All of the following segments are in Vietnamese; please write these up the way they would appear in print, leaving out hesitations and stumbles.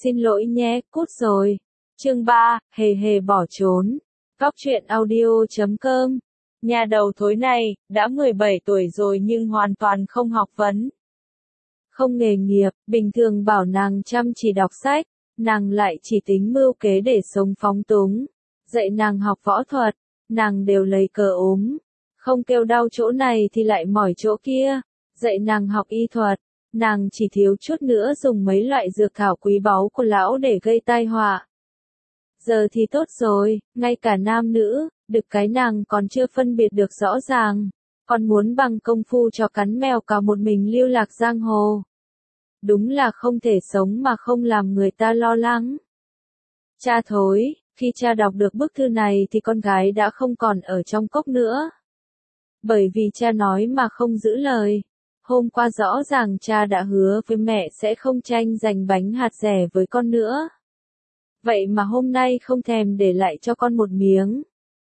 xin lỗi nhé, cút rồi. Chương 3, hề hề bỏ trốn. Góc truyện audio.com. Nhà đầu thối này, đã 17 tuổi rồi nhưng hoàn toàn không học vấn. Không nghề nghiệp, bình thường bảo nàng chăm chỉ đọc sách, nàng lại chỉ tính mưu kế để sống phóng túng. Dạy nàng học võ thuật, nàng đều lấy cớ ốm. Không kêu đau chỗ này thì lại mỏi chỗ kia. Dạy nàng học y thuật, nàng chỉ thiếu chút nữa dùng mấy loại dược thảo quý báu của lão để gây tai họa. Giờ thì tốt rồi, ngay cả nam nữ, được cái nàng còn chưa phân biệt được rõ ràng, còn muốn bằng công phu cho cắn mèo cả một mình lưu lạc giang hồ. Đúng là không thể sống mà không làm người ta lo lắng. Cha thối, khi cha đọc được bức thư này thì con gái đã không còn ở trong cốc nữa. Bởi vì cha nói mà không giữ lời. Hôm qua rõ ràng cha đã hứa với mẹ sẽ không tranh giành bánh hạt dẻ với con nữa. Vậy mà hôm nay không thèm để lại cho con một miếng.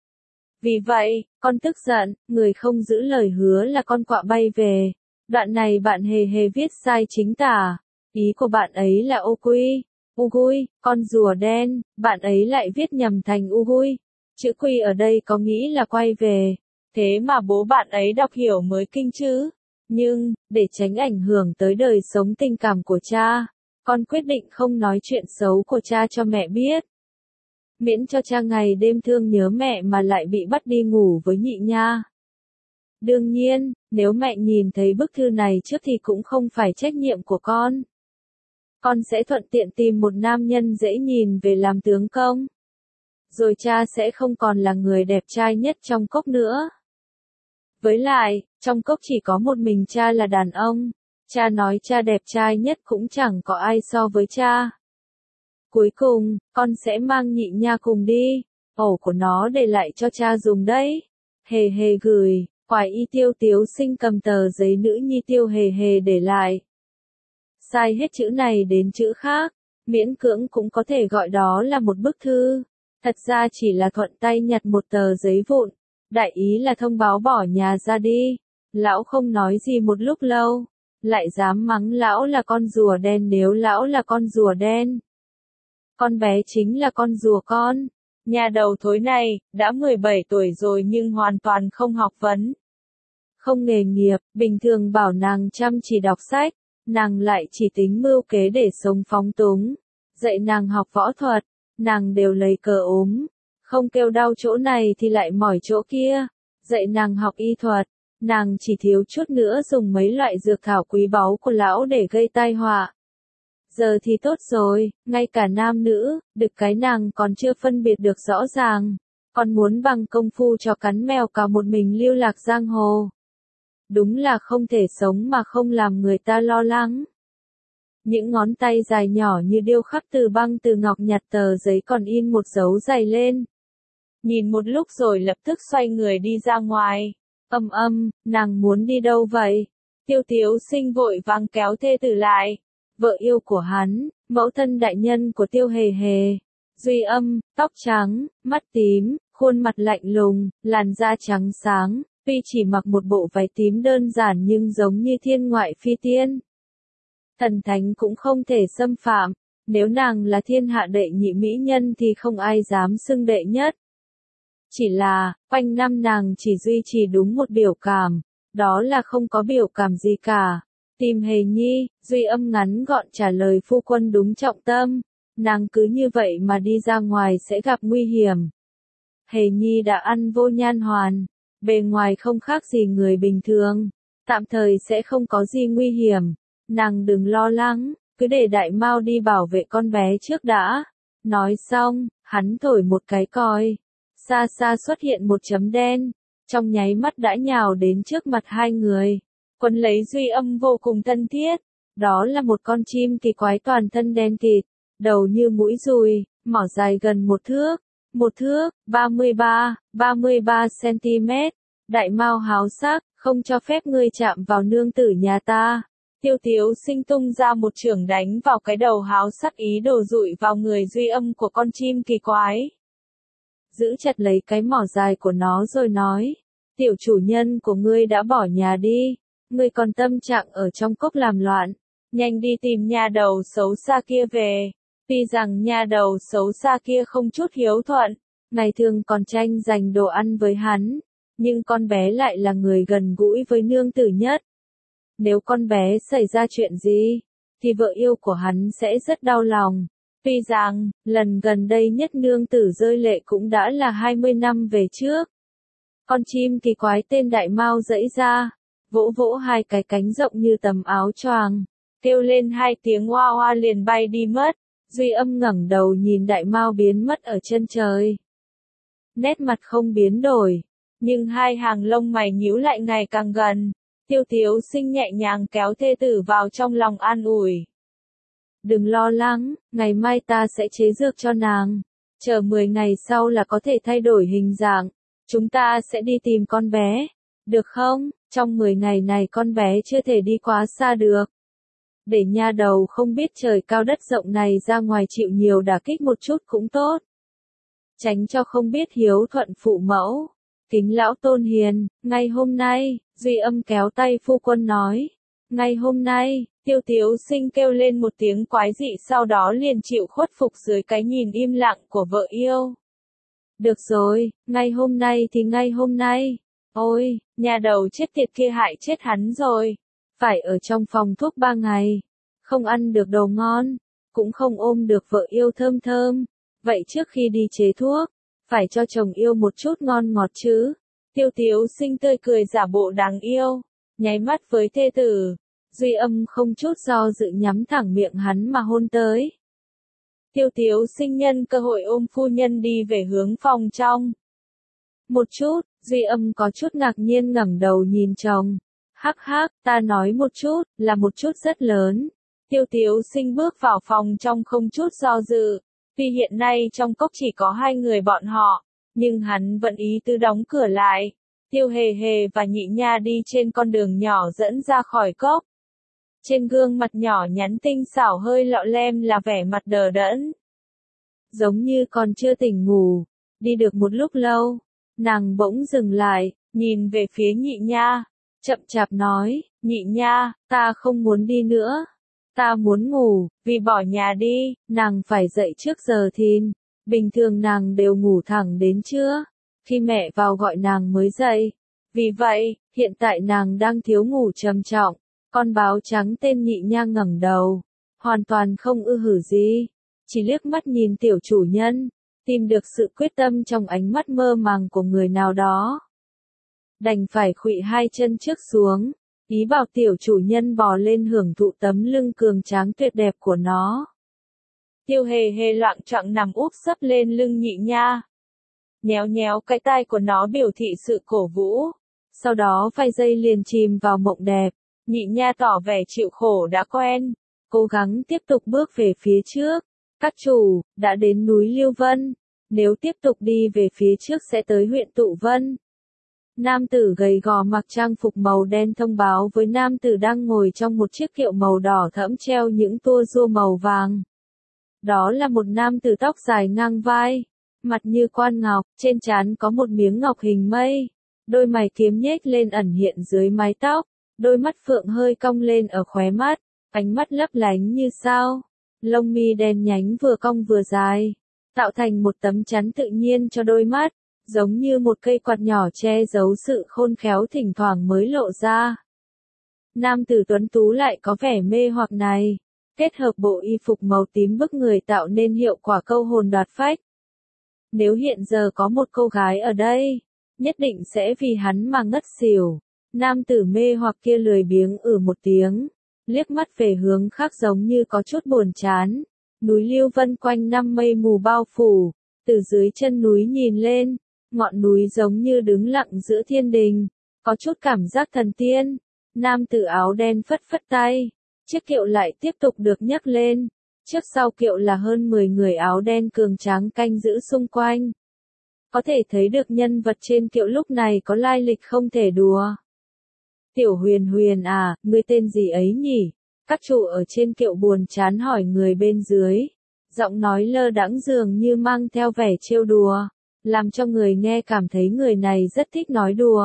Vì vậy, con tức giận, người không giữ lời hứa là con quạ bay về. Đoạn này bạn hề hề viết sai chính tả. Ý của bạn ấy là Ugui, con rùa đen, bạn ấy lại viết nhầm thành Ugui. Chữ quy ở đây có nghĩ là quay về. Thế mà bố bạn ấy đọc hiểu mới kinh chứ. Nhưng, để tránh ảnh hưởng tới đời sống tình cảm của cha, con quyết định không nói chuyện xấu của cha cho mẹ biết. Miễn cho cha ngày đêm thương nhớ mẹ mà lại bị bắt đi ngủ với nhị nha. Đương nhiên, nếu mẹ nhìn thấy bức thư này trước thì cũng không phải trách nhiệm của con. Con sẽ thuận tiện tìm một nam nhân dễ nhìn về làm tướng công. Rồi cha sẽ không còn là người đẹp trai nhất trong cốc nữa. Với lại, trong cốc chỉ có một mình cha là đàn ông. Cha nói cha đẹp trai nhất cũng chẳng có ai so với cha. Cuối cùng, con sẽ mang nhị nha cùng đi. Ổ của nó để lại cho cha dùng đấy. Hề hề gửi, Hoài Y Tiêu Tiếu Sinh cầm tờ giấy nữ nhi Tiêu hề hề để lại. Sai hết chữ này đến chữ khác, miễn cưỡng cũng có thể gọi đó là một bức thư. Thật ra chỉ là thuận tay nhặt một tờ giấy vụn. Đại ý là thông báo bỏ nhà ra đi. Lão không nói gì một lúc lâu. Lại dám mắng lão là con rùa đen nếu lão là con rùa đen. Con bé chính là con rùa con. Nhà đầu thối này, đã 17 tuổi rồi nhưng hoàn toàn không học vấn. Không nghề nghiệp, bình thường bảo nàng chăm chỉ đọc sách, nàng lại chỉ tính mưu kế để sống phóng túng. Dạy nàng học võ thuật, nàng đều lấy cớ ốm. Không kêu đau chỗ này thì lại mỏi chỗ kia. Dạy nàng học y thuật, nàng chỉ thiếu chút nữa dùng mấy loại dược thảo quý báu của lão để gây tai họa. Giờ thì tốt rồi, ngay cả nam nữ, được cái nàng còn chưa phân biệt được rõ ràng, còn muốn bằng công phu cho cắn mèo cả một mình lưu lạc giang hồ. Đúng là không thể sống mà không làm người ta lo lắng. Những ngón tay dài nhỏ như điêu khắc từ băng từ ngọc nhặt tờ giấy còn in một dấu dày lên. Nhìn một lúc rồi lập tức xoay người đi ra ngoài. Nàng muốn đi đâu vậy? Tiêu Tiếu Sinh vội vàng kéo thê tử lại. Vợ yêu của hắn, mẫu thân đại nhân của Tiêu hề hề. Duy Âm, tóc trắng, mắt tím, khuôn mặt lạnh lùng, làn da trắng sáng, tuy chỉ mặc một bộ váy tím đơn giản nhưng giống như thiên ngoại phi tiên. Thần thánh cũng không thể xâm phạm, nếu nàng là thiên hạ đệ nhị mỹ nhân thì không ai dám xưng đệ nhất. Chỉ là, quanh năm nàng chỉ duy trì đúng một biểu cảm, đó là không có biểu cảm gì cả. Tìm Hề Nhi, Duy Âm ngắn gọn trả lời phu quân đúng trọng tâm, nàng cứ như vậy mà đi ra ngoài sẽ gặp nguy hiểm. Hề Nhi đã ăn vô nhan hoàn, bề ngoài không khác gì người bình thường, tạm thời sẽ không có gì nguy hiểm, nàng đừng lo lắng, cứ để Đại Mao đi bảo vệ con bé trước đã. Nói xong, hắn thổi một cái còi, xa xa xuất hiện một chấm đen, trong nháy mắt đã nhào đến trước mặt hai người. Quấn lấy Duy Âm vô cùng thân thiết, đó là một con chim kỳ quái toàn thân đen kịt, đầu như mũi dùi, mỏ dài gần 1 thước, 33 cm. Đại Mao háo sắc, không cho phép ngươi chạm vào nương tử nhà ta. Tiêu Tiếu Sinh tung ra một chưởng đánh vào cái đầu háo sắc ý đồ dụi vào người Duy Âm của con chim kỳ quái. Giữ chặt lấy cái mỏ dài của nó rồi nói, tiểu chủ nhân của ngươi đã bỏ nhà đi. Ngươi còn tâm trạng ở trong cốc làm loạn, nhanh đi tìm nhà đầu xấu xa kia về. Tuy rằng nha đầu xấu xa kia không chút hiếu thuận, ngày thường còn tranh giành đồ ăn với hắn, nhưng con bé lại là người gần gũi với nương tử nhất. Nếu con bé xảy ra chuyện gì, thì vợ yêu của hắn sẽ rất đau lòng. Tuy rằng, lần gần đây nhất nương tử rơi lệ cũng đã là 20 năm về trước. Con chim kỳ quái tên Đại Mao giãy ra, vỗ vỗ hai cái cánh rộng như tấm áo choàng, kêu lên hai tiếng hoa hoa liền bay đi mất. Duy Âm ngẩng đầu nhìn Đại Mao biến mất ở chân trời. Nét mặt không biến đổi, nhưng hai hàng lông mày nhíu lại ngày càng gần. Tiêu Tiếu Sinh nhẹ nhàng kéo thê tử vào trong lòng an ủi. Đừng lo lắng, ngày mai ta sẽ chế dược cho nàng. Chờ 10 ngày sau là có thể thay đổi hình dạng. Chúng ta sẽ đi tìm con bé. Được không? Trong 10 ngày này con bé chưa thể đi quá xa được. Để nha đầu không biết trời cao đất rộng này ra ngoài chịu nhiều đả kích một chút cũng tốt. Tránh cho không biết hiếu thuận phụ mẫu. Kính lão tôn hiền, ngay hôm nay, Duy Âm kéo tay phu quân nói. Ngay hôm nay, Tiêu Tiếu Sinh kêu lên một tiếng quái dị sau đó liền chịu khuất phục dưới cái nhìn im lặng của vợ yêu. Được rồi, ngay hôm nay thì ngay hôm nay. Ôi, nhà đầu chết tiệt kia hại chết hắn rồi. Phải ở trong phòng thuốc 3 ngày. Không ăn được đồ ngon. Cũng không ôm được vợ yêu thơm thơm. Vậy trước khi đi chế thuốc, phải cho chồng yêu một chút ngon ngọt chứ. Tiêu Tiếu Sinh tươi cười giả bộ đáng yêu. Nháy mắt với thê tử. Duy Âm không chút do dự nhắm thẳng miệng hắn mà hôn tới. Tiêu Tiếu Sinh nhân cơ hội ôm phu nhân đi về hướng phòng trong. Một chút, Duy Âm có chút ngạc nhiên ngẩng đầu nhìn chồng. Hắc hắc, ta nói một chút, là một chút rất lớn. Tiêu Tiếu Sinh bước vào phòng trong không chút do dự. Tuy hiện nay trong cốc chỉ có 2 người bọn họ, nhưng hắn vẫn ý tứ đóng cửa lại. Tiêu Hề Hề và Nhị Nha đi trên con đường nhỏ dẫn ra khỏi cốc. Trên gương mặt nhỏ nhắn tinh xảo hơi lọ lem là vẻ mặt đờ đẫn. Giống như còn chưa tỉnh ngủ. Đi được một lúc lâu, nàng bỗng dừng lại, nhìn về phía Nhị Nha, chậm chạp nói, Nhị Nha, ta không muốn đi nữa. Ta muốn ngủ, vì bỏ nhà đi, nàng phải dậy trước giờ thìn. Bình thường nàng đều ngủ thẳng đến trưa, khi mẹ vào gọi nàng mới dậy. Vì vậy, hiện tại nàng đang thiếu ngủ trầm trọng. Con báo trắng tên Nhị Nha ngẩng đầu, hoàn toàn không ư hử gì, chỉ liếc mắt nhìn tiểu chủ nhân, tìm được sự quyết tâm trong ánh mắt mơ màng của người nào đó. Đành phải khuỵu 2 chân trước xuống, ý bảo tiểu chủ nhân bò lên hưởng thụ tấm lưng cường tráng tuyệt đẹp của nó. Tiêu Hề Hề loạng choạng nằm úp sấp lên lưng Nhị Nha. Nhéo nhéo cái tai của nó biểu thị sự cổ vũ. Sau đó vài giây liền chìm vào mộng đẹp. Nhị Nha tỏ vẻ chịu khổ đã quen. Cố gắng tiếp tục bước về phía trước. Các chủ, đã đến núi Liêu Vân. Nếu tiếp tục đi về phía trước sẽ tới huyện Tụ Vân. Nam tử gầy gò mặc trang phục màu đen thông báo với nam tử đang ngồi trong một chiếc kiệu màu đỏ thẫm treo những tua rua màu vàng. Đó là một nam tử tóc dài ngang vai, mặt như quan ngọc, trên trán có một miếng ngọc hình mây, đôi mày kiếm nhếch lên ẩn hiện dưới mái tóc, đôi mắt phượng hơi cong lên ở khóe mắt, ánh mắt lấp lánh như sao, lông mi đen nhánh vừa cong vừa dài, tạo thành một tấm chắn tự nhiên cho đôi mắt, giống như một cây quạt nhỏ che giấu sự khôn khéo thỉnh thoảng mới lộ ra. Nam tử tuấn tú lại có vẻ mê hoặc này, kết hợp bộ y phục màu tím bức người tạo nên hiệu quả câu hồn đoạt phách. Nếu hiện giờ có một cô gái ở đây, nhất định sẽ vì hắn mà ngất xỉu. Nam tử mê hoặc kia lười biếng một tiếng, liếc mắt về hướng khác giống như có chút buồn chán. Núi Liêu Vân quanh năm mây mù bao phủ, từ dưới chân núi nhìn lên, ngọn núi giống như đứng lặng giữa thiên đình, có chút cảm giác thần tiên. Nam tử áo đen phất phất tay, chiếc kiệu lại tiếp tục được nhấc lên, trước sau kiệu là hơn 10 người áo đen cường tráng canh giữ xung quanh. Có thể thấy được nhân vật trên kiệu lúc này có lai lịch không thể đùa. Tiểu Huyền Huyền à, ngươi tên gì ấy nhỉ? Các chủ ở trên kiệu buồn chán hỏi người bên dưới, giọng nói lơ đãng dường như mang theo vẻ trêu đùa, làm cho người nghe cảm thấy người này rất thích nói đùa.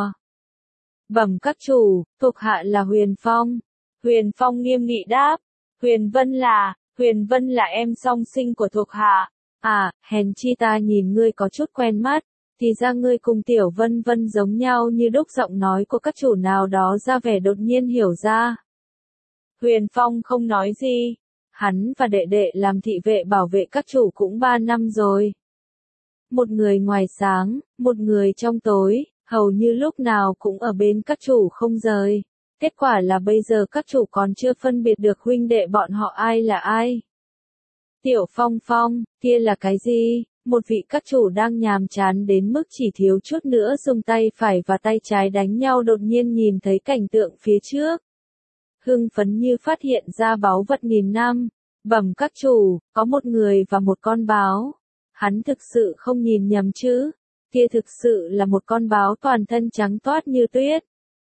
Bẩm các chủ, thuộc hạ là Huyền Phong. Huyền Phong nghiêm nghị đáp, Huyền Vân là, Huyền Vân là em song sinh của thuộc hạ. À, hèn chi ta nhìn ngươi có chút quen mắt, thì ra ngươi cùng Tiểu Vân Vân giống nhau như đúc. Giọng nói của các chủ nào đó ra vẻ đột nhiên hiểu ra. Huyền Phong không nói gì, hắn và đệ đệ làm thị vệ bảo vệ các chủ cũng 3 năm rồi. Một người ngoài sáng, một người trong tối, hầu như lúc nào cũng ở bên các chủ không rời. Kết quả là bây giờ các chủ còn chưa phân biệt được huynh đệ bọn họ ai là ai. Tiểu Phong Phong, kia là cái gì? Một vị các chủ đang nhàm chán đến mức chỉ thiếu chút nữa dùng tay phải và tay trái đánh nhau đột nhiên nhìn thấy cảnh tượng phía trước. Hưng phấn như phát hiện ra báu vật nghìn năm. Bẩm các chủ, có một người và một con báo. Hắn thực sự không nhìn nhầm chứ? Kia thực sự là một con báo toàn thân trắng toát như tuyết.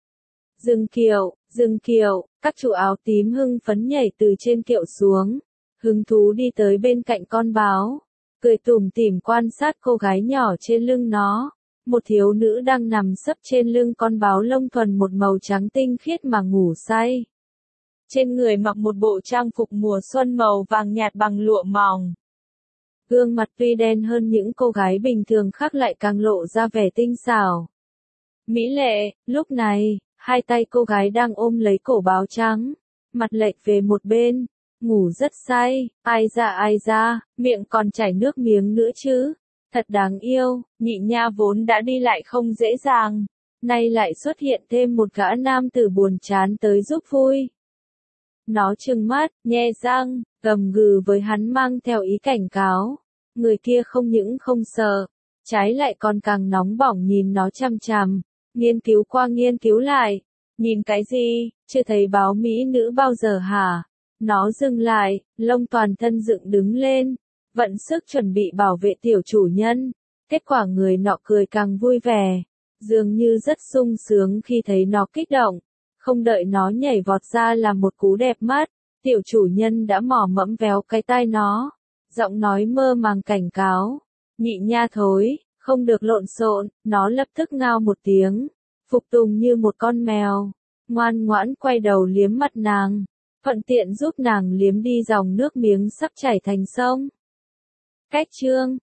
Dừng kiệu, các chủ áo tím hưng phấn nhảy từ trên kiệu xuống. Hứng thú đi tới bên cạnh con báo, cười tủm tỉm quan sát cô gái nhỏ trên lưng nó. Một thiếu nữ đang nằm sấp trên lưng con báo lông thuần một màu trắng tinh khiết mà ngủ say. Trên người mặc một bộ trang phục mùa xuân màu vàng nhạt bằng lụa mỏng. Gương mặt tuy đen hơn những cô gái bình thường khác lại càng lộ ra vẻ tinh xảo. Mỹ lệ, lúc này, hai tay cô gái đang ôm lấy cổ báo trắng, mặt lệch về một bên, ngủ rất say, ai da, miệng còn chảy nước miếng nữa chứ. Thật đáng yêu, nhị nha vốn đã đi lại không dễ dàng, nay lại xuất hiện thêm một gã nam tử buồn chán tới giúp vui. Nó trừng mắt, nhe răng, gầm gừ với hắn mang theo ý cảnh cáo. Người kia không những không sợ, trái lại còn càng nóng bỏng nhìn nó chằm chằm, nghiên cứu qua nghiên cứu lại. Nhìn cái gì, chưa thấy báo mỹ nữ bao giờ hả? Nó dừng lại, lông toàn thân dựng đứng lên, vận sức chuẩn bị bảo vệ tiểu chủ nhân. Kết quả người nọ cười càng vui vẻ, dường như rất sung sướng khi thấy nó kích động. Không đợi nó nhảy vọt ra là một cú đẹp mắt, tiểu chủ nhân đã mỏ mẫm véo cái tai nó. Giọng nói mơ màng cảnh cáo, nhị nha thối, không được lộn xộn. Nó lập tức ngao một tiếng, phục tùng như một con mèo, ngoan ngoãn quay đầu liếm mặt nàng, thuận tiện giúp nàng liếm đi dòng nước miếng sắp chảy thành sông. Cách chương